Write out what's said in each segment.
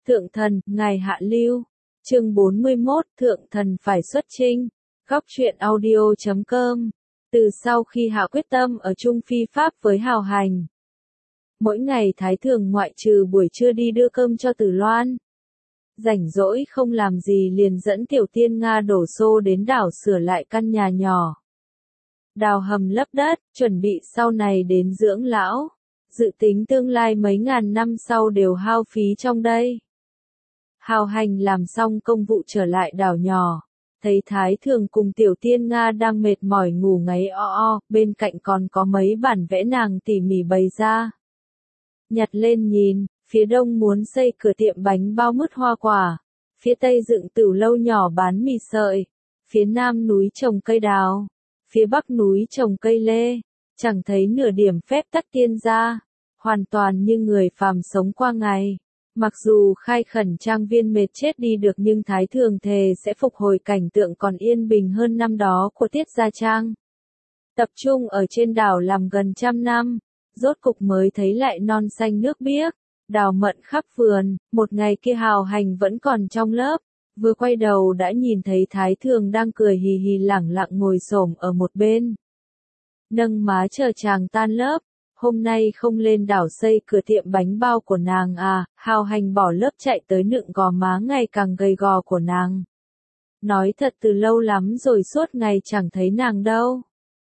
Thượng thần, ngài hạ lưu. Chương 41, Thượng thần phải xuất chinh. Góc truyện audio.com. Từ sau khi hạ quyết tâm ở chung phi pháp với Hào Hành, mỗi ngày Thái Thường ngoại trừ buổi trưa đi đưa cơm cho Tử Loan, rảnh rỗi không làm gì liền dẫn Tiểu Tiên Nga đổ xô đến đảo sửa lại căn nhà nhỏ, đào hầm lấp đất, chuẩn bị sau này đến dưỡng lão, dự tính tương lai mấy ngàn năm sau đều hao phí trong đây. Hào Hành làm xong công vụ trở lại đảo nhỏ, thấy Thái Thường cùng Tiểu Tiên Nga đang mệt mỏi ngủ ngáy bên cạnh còn có mấy bản vẽ nàng tỉ mỉ bày ra. Nhặt lên nhìn, phía đông muốn xây cửa tiệm bánh bao mứt hoa quả, phía tây dựng tửu lâu nhỏ bán mì sợi, phía nam núi trồng cây đào, phía bắc núi trồng cây lê, chẳng thấy nửa điểm phép tắc tiên gia, hoàn toàn như người phàm sống qua ngày. Mặc dù khai khẩn trang viên mệt chết đi được nhưng Thái Thường thề sẽ phục hồi cảnh tượng còn yên bình hơn năm đó của Tiết Gia Trang. Tập trung ở trên đảo làm gần 100 năm, rốt cục mới thấy lại non xanh nước biếc, đào mận khắp vườn. Một ngày kia Hào Hành vẫn còn trong lớp, vừa quay đầu đã nhìn thấy Thái Thường đang cười hì hì lẳng lặng ngồi xổm ở một bên, nâng má chờ chàng tan lớp. Hôm nay không lên đảo xây cửa tiệm bánh bao của nàng à? Hào Hành bỏ lớp chạy tới nựng gò má ngày càng gầy gò của nàng. Nói thật từ lâu lắm rồi suốt ngày chẳng thấy nàng đâu.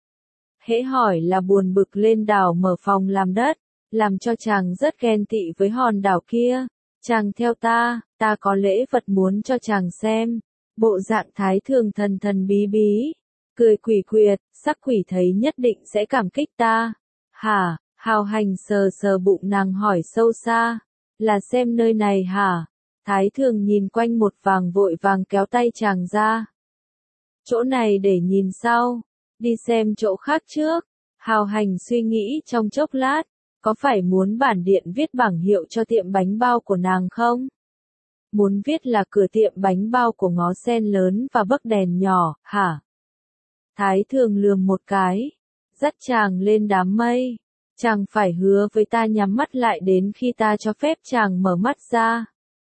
Hễ hỏi là buồn bực lên đảo mở phòng làm đất, làm cho chàng rất ghen tị với hòn đảo kia. Chàng theo ta có lễ vật muốn cho chàng xem. Bộ dạng Thái Thường thần thần bí bí, cười quỷ quyệt, sắc quỷ thấy nhất định sẽ cảm kích ta. Hả? Hào Hành sờ sờ bụng nàng hỏi sâu xa, là xem nơi này hả? Thái Thường nhìn quanh một vàng vội vàng kéo tay chàng ra. Chỗ này để nhìn sau, đi xem chỗ khác trước. Hào Hành suy nghĩ trong chốc lát, có phải muốn bản điện viết bảng hiệu cho tiệm bánh bao của nàng không? Muốn viết là cửa tiệm bánh bao của ngó sen lớn và bấc đèn nhỏ, hả? Thái Thường lườm một cái, dắt chàng lên đám mây. Chàng phải hứa với ta nhắm mắt lại đến khi ta cho phép chàng mở mắt ra.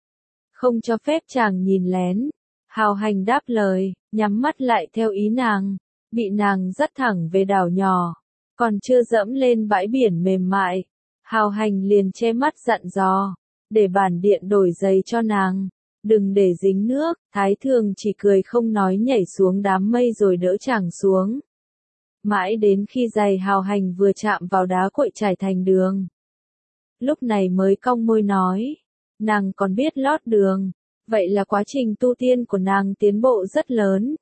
Không cho phép chàng nhìn lén. Hào Hành đáp lời, nhắm mắt lại theo ý nàng, bị nàng dắt thẳng về đảo nhỏ, còn chưa dẫm lên bãi biển mềm mại. Hào Hành liền che mắt dặn dò, để bản điện đổi giày cho nàng, đừng để dính nước. Thái Thường chỉ cười không nói nhảy xuống đám mây rồi đỡ chàng xuống. Mãi đến khi giày Hào Hành vừa chạm vào đá cuội trải thành đường, lúc này mới cong môi nói, nàng còn biết lót đường, vậy là quá trình tu tiên của nàng tiến bộ rất lớn.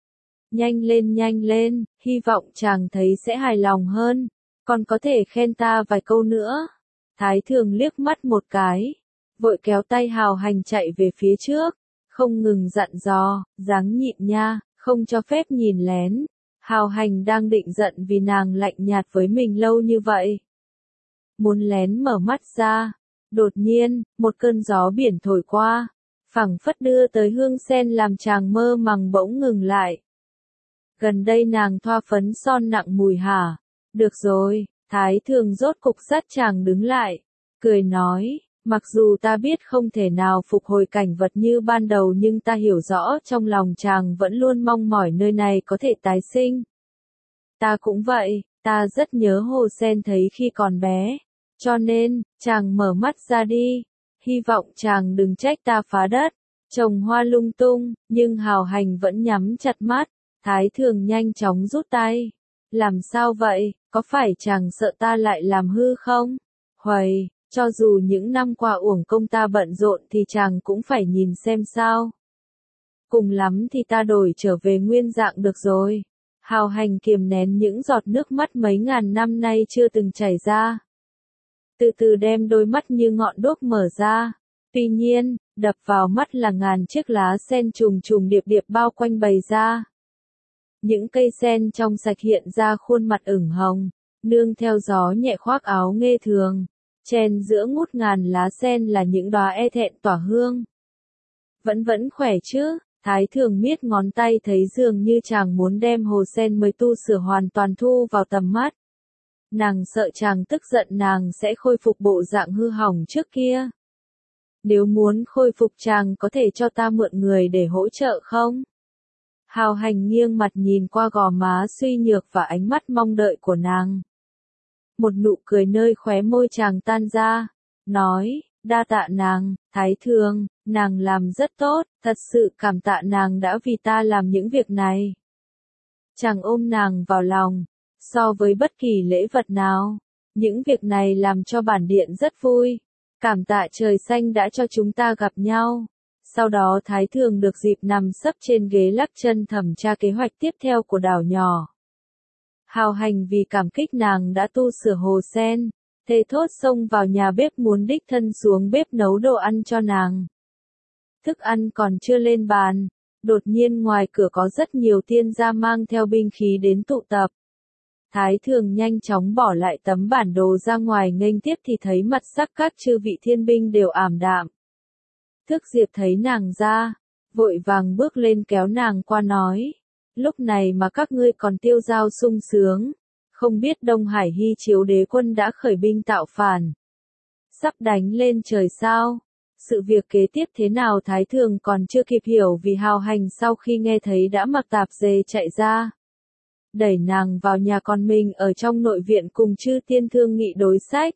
Nhanh lên, hy vọng chàng thấy sẽ hài lòng hơn, còn có thể khen ta vài câu nữa. Thái Thường liếc mắt một cái, vội kéo tay Hào Hành chạy về phía trước, không ngừng dặn dò, dáng nhịn nha, không cho phép nhìn lén. Hào Hành đang định giận vì nàng lạnh nhạt với mình lâu như vậy, muốn lén mở mắt ra, đột nhiên, một cơn gió biển thổi qua, phảng phất đưa tới hương sen làm chàng mơ màng bỗng ngừng lại. Gần đây nàng thoa phấn son nặng mùi hả? Được rồi, Thái Thường rốt cục dắt chàng đứng lại, cười nói, mặc dù ta biết không thể nào phục hồi cảnh vật như ban đầu nhưng ta hiểu rõ trong lòng chàng vẫn luôn mong mỏi nơi này có thể tái sinh. Ta cũng vậy, ta rất nhớ hồ sen thấy khi còn bé, cho nên, chàng mở mắt ra đi, hy vọng chàng đừng trách ta phá đất, trồng hoa lung tung. Nhưng Hào Hành vẫn nhắm chặt mắt. Thái Thường nhanh chóng rút tay. Làm sao vậy, có phải chàng sợ ta lại làm hư không? Huầy, cho dù những năm qua uổng công ta bận rộn thì chàng cũng phải nhìn xem sao. Cùng lắm thì ta đổi trở về nguyên dạng được rồi. Hào Hành kiềm nén những giọt nước mắt mấy ngàn năm nay chưa từng chảy ra, từ từ đem đôi mắt như ngọn đuốc mở ra. Tuy nhiên, đập vào mắt là ngàn chiếc lá sen trùng trùng điệp điệp bao quanh bày ra. Những cây sen trong sạch hiện ra khuôn mặt ửng hồng, nương theo gió nhẹ khoác áo nghe thường. Chen giữa ngút ngàn lá sen là những đóa e thẹn tỏa hương. Vẫn khỏe chứ? Thái Thường miết ngón tay thấy dường như chàng muốn đem hồ sen mới tu sửa hoàn toàn thu vào tầm mắt. Nàng sợ chàng tức giận nàng sẽ khôi phục bộ dạng hư hỏng trước kia. Nếu muốn khôi phục chàng có thể cho ta mượn người để hỗ trợ không? Hào Hành nghiêng mặt nhìn qua gò má suy nhược và ánh mắt mong đợi của nàng. Một nụ cười nơi khóe môi chàng tan ra, nói, đa tạ nàng, Thái Thường, nàng làm rất tốt, thật sự cảm tạ nàng đã vì ta làm những việc này. Chàng ôm nàng vào lòng, so với bất kỳ lễ vật nào, những việc này làm cho bản điện rất vui. Cảm tạ trời xanh đã cho chúng ta gặp nhau. Sau đó Thái Thường được dịp nằm sấp trên ghế lắc chân thẩm tra kế hoạch tiếp theo của đảo nhỏ. Hào Hành vì cảm kích nàng đã tu sửa hồ sen, thề thốt xông vào nhà bếp muốn đích thân xuống bếp nấu đồ ăn cho nàng. Thức ăn còn chưa lên bàn, đột nhiên ngoài cửa có rất nhiều tiên gia mang theo binh khí đến tụ tập. Thái Thường nhanh chóng bỏ lại tấm bản đồ ra ngoài nghênh tiếp thì thấy mặt sắc các chư vị thiên binh đều ảm đạm. Thức Diệp thấy nàng ra, vội vàng bước lên kéo nàng qua nói, lúc này mà các ngươi còn tiêu dao sung sướng, không biết Đông Hải Hy Chiếu đế quân đã khởi binh tạo phản. Sắp đánh lên trời sao? Sự việc kế tiếp thế nào Thái Thường còn chưa kịp hiểu vì Hào Hành sau khi nghe thấy đã mặc tạp dề chạy ra. Đẩy nàng vào nhà con mình ở trong nội viện cùng chư tiên thương nghị đối sách.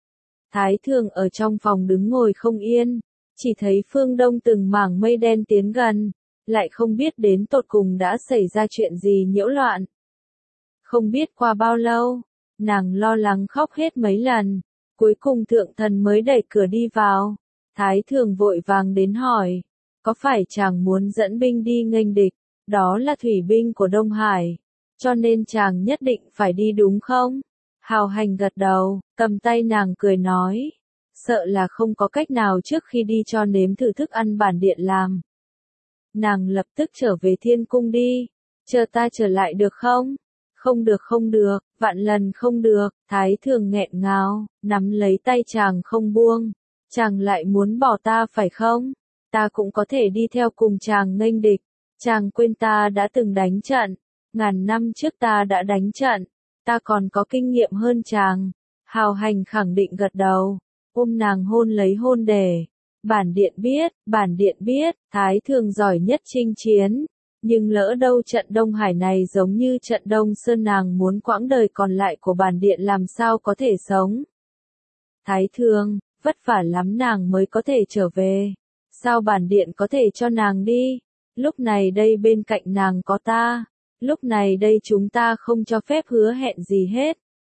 Thái Thường ở trong phòng đứng ngồi không yên, chỉ thấy phương đông từng mảng mây đen tiến gần, lại không biết đến tột cùng đã xảy ra chuyện gì nhiễu loạn. Không biết qua bao lâu, nàng lo lắng khóc hết mấy lần, cuối cùng thượng thần mới đẩy cửa đi vào. Thái Thường vội vàng đến hỏi, có phải chàng muốn dẫn binh đi nghênh địch, đó là thủy binh của Đông Hải, cho nên chàng nhất định phải đi đúng không? Hào Hành gật đầu, cầm tay nàng cười nói, sợ là không có cách nào trước khi đi cho nếm thử thức ăn bản điện làm. Nàng lập tức trở về thiên cung đi, chờ ta trở lại được không? Không được, vạn lần không được, Thái Thường nghẹn ngào, nắm lấy tay chàng không buông, chàng lại muốn bỏ ta phải không? Ta cũng có thể đi theo cùng chàng nghênh địch, chàng quên ta đã từng đánh trận, ngàn năm trước ta đã đánh trận, ta còn có kinh nghiệm hơn chàng. Hào Hành khẳng định gật đầu, ôm nàng hôn lấy hôn đề. Bản điện biết, Thái Thường giỏi nhất chinh chiến, nhưng lỡ đâu trận Đông Hải này giống như trận Đông Sơn nàng muốn quãng đời còn lại của bản điện làm sao có thể sống. Thái Thường, vất vả lắm nàng mới có thể trở về, sao bản điện có thể cho nàng đi, lúc này đây bên cạnh nàng có ta, lúc này đây chúng ta không cho phép hứa hẹn gì hết.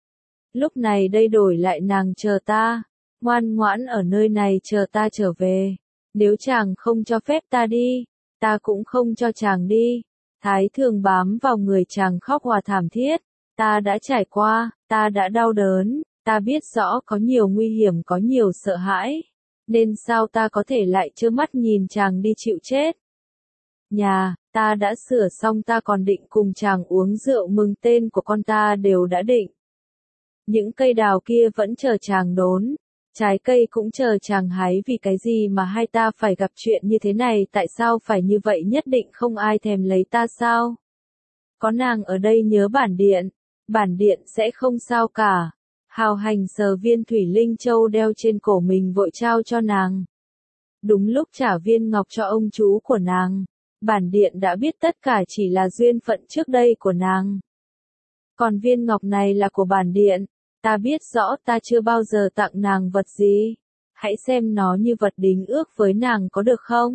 Lúc này đây đổi lại nàng chờ ta, ngoan ngoãn ở nơi này chờ ta trở về, nếu chàng không cho phép ta đi, ta cũng không cho chàng đi. Thái Thường bám vào người chàng khóc hòa thảm thiết, ta đã trải qua, ta đã đau đớn, ta biết rõ có nhiều nguy hiểm có nhiều sợ hãi, nên sao ta có thể lại trơ mắt nhìn chàng đi chịu chết. Nhà, ta đã sửa xong ta còn định cùng chàng uống rượu mừng tên của con ta đều đã định. Những cây đào kia vẫn chờ chàng đốn, trái cây cũng chờ chàng hái vì cái gì mà hai ta phải gặp chuyện như thế này tại sao phải như vậy nhất định không ai thèm lấy ta sao? Có nàng ở đây nhớ bản điện sẽ không sao cả. Hào Hành sờ viên thủy linh châu đeo trên cổ mình vội trao cho nàng. Đúng lúc trả viên ngọc cho ông chú của nàng, bản điện đã biết tất cả chỉ là duyên phận trước đây của nàng. Còn viên ngọc này là của bản điện, ta biết rõ ta chưa bao giờ tặng nàng vật gì, hãy xem nó như vật đính ước với nàng có được không?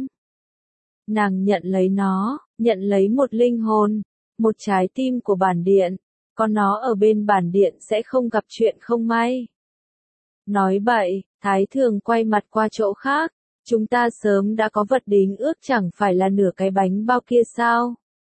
Nàng nhận lấy nó, nhận lấy một linh hồn, một trái tim của bản điện, có nó ở bên bản điện sẽ không gặp chuyện không may. Nói bậy, Thái Thường quay mặt qua chỗ khác, chúng ta sớm đã có vật đính ước chẳng phải là nửa cái bánh bao kia sao?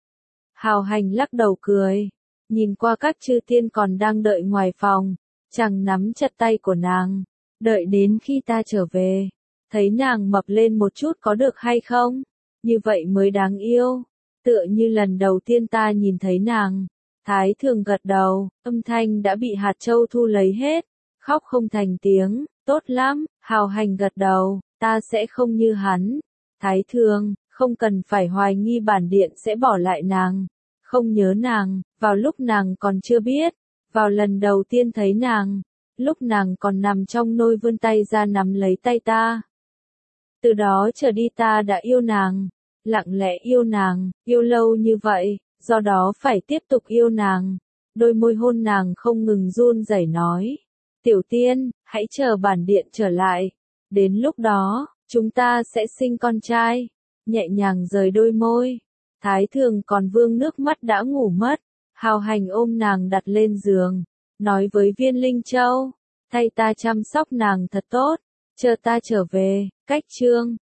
Hào Hành lắc đầu cười, nhìn qua các chư tiên còn đang đợi ngoài phòng, chàng nắm chặt tay của nàng, đợi đến khi ta trở về, thấy nàng mập lên một chút có được hay không? Như vậy mới đáng yêu, tựa như lần đầu tiên ta nhìn thấy nàng. Thái Thường gật đầu, âm thanh đã bị hạt châu thu lấy hết, khóc không thành tiếng, tốt lắm, Hào Hành gật đầu, ta sẽ không như hắn. Thái Thường, không cần phải hoài nghi bản điện sẽ bỏ lại nàng, không nhớ nàng, vào lúc nàng còn chưa biết, vào lần đầu tiên thấy nàng, lúc nàng còn nằm trong nôi vươn tay ra nắm lấy tay ta. Từ đó trở đi ta đã yêu nàng, lặng lẽ yêu nàng, yêu lâu như vậy, do đó phải tiếp tục yêu nàng. Đôi môi hôn nàng không ngừng run rẩy nói. Tiểu Tiên, hãy chờ bản điện trở lại. Đến lúc đó, chúng ta sẽ sinh con trai. Nhẹ nhàng rời đôi môi. Thái Thường còn vương nước mắt đã ngủ mất. Hào Hành ôm nàng đặt lên giường. Nói với Viên Linh Châu. Thay ta chăm sóc nàng thật tốt. Chờ ta trở về, cách chương.